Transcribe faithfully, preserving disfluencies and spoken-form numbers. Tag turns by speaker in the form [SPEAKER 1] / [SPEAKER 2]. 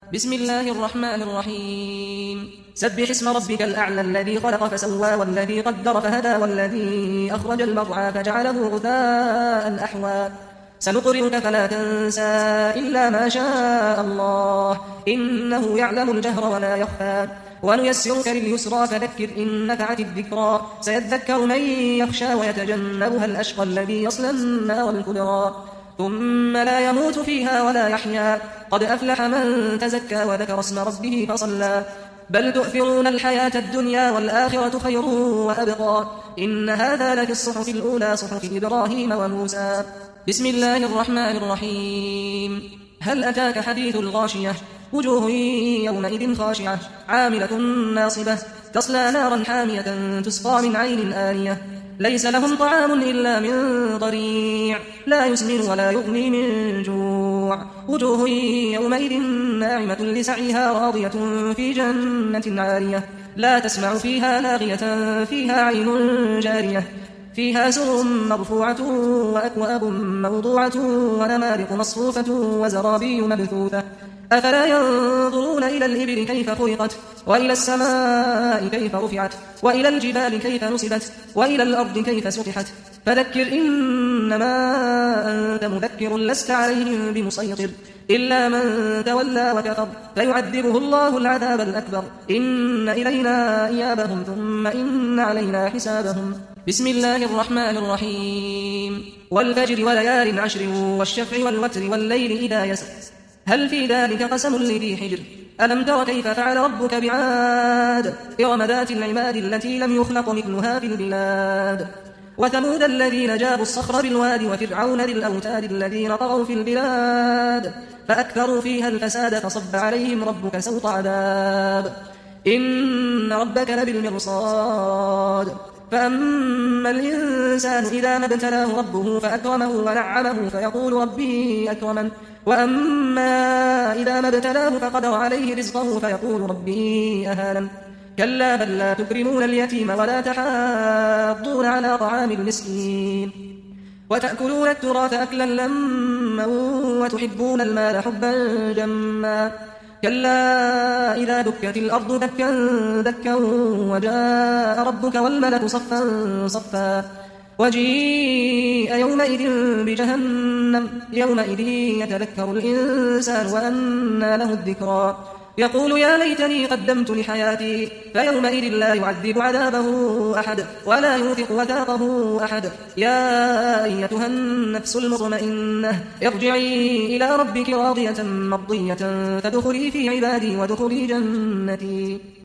[SPEAKER 1] بسم الله الرحمن الرحيم سبح اسم ربك الأعلى الذي خلق فسوى والذي قدر فهدى والذي أخرج المرعى فجعله غثاء أحوى سنقرئك فلا تنسى إلا ما شاء الله إنه يعلم الجهر ولا يخفى ونيسرك لليسرى فذكر إن نفعت الذكرى سيذكر من يخشى ويتجنبها الأشقى الذي يصلى النار الكبرى ثم لا يموت فيها ولا يحيا قد أفلح من تزكى وذكر اسم ربه فصلى بل تؤثرون الحياة الدنيا والآخرة خير وأبقى إن هذا لفي الصحف الأولى صحف إبراهيم وموسى بسم الله الرحمن الرحيم هل أتاك حديث الغاشية وجوه يومئذ خاشعة عاملة ناصبة تصلى نارا حامية تسقى من عين آنية ليس لهم طعام إلا من ضريع لا يسمن ولا يغني من جوع وجوه يومئذ ناعمة لسعيها راضية في جنة عالية لا تسمع فيها لاغية فيها عين جارية فيها سرر مرفوعة وأكواب موضوعة ونمارق مصفوفة وزرابي مبثوثة أفلا ينظرون إلى الإبل كيف خلقت وإلى السماء كيف رفعت وإلى الجبال كيف نصبت وإلى الأرض كيف سطحت فذكر إنما أنت مذكر لست عليهم بمسيطر إلا من تولى وكفر فيعذبه الله العذاب الأكبر إن إلينا إيابهم ثم إن علينا حسابهم بسم الله الرحمن الرحيم والفجر وليال عشر والشفع والوتر والليل إذا يسر هل في ذلك قسم لذي حجر ألم تر كيف فعل ربك بعاد إرم ذات العماد التي لم يخلق مثلها في البلاد وثمود الذين جابوا الصخر بالواد وفرعون ذي الأوتاد الذين طغوا في البلاد فأكثروا فيها الفساد فصب عليهم ربك سوط عذاب إن ربك لبالمرصاد فأما الإنسان إذا ما ابتلاه ربه فأكرمه ونعمه فيقول ربي أكرمن وأما إذا ما ابتلاه فقدر عليه رزقه فيقول ربي أهانن كلا بل لا تكرمون اليتيم ولا تحاضون على طعام المسكين وتأكلون التراث أكلا لما وتحبون المال حبا جما كلا إذا دكت الأرض دكا دكا وجاء ربك والملك صفا صفا وجيء يومئذ بجهنم يومئذ يتذكر الإنسان وأنى له الذكرى يقول يا ليتني قدمت لحياتي فيومئذ لا يعذب عذابه أحد ولا يوثق وثاقه أحد يا أيتها النفس المطمئنة ارجعي إلى ربك راضية مرضية فادخلي في عبادي وادخلي جنتي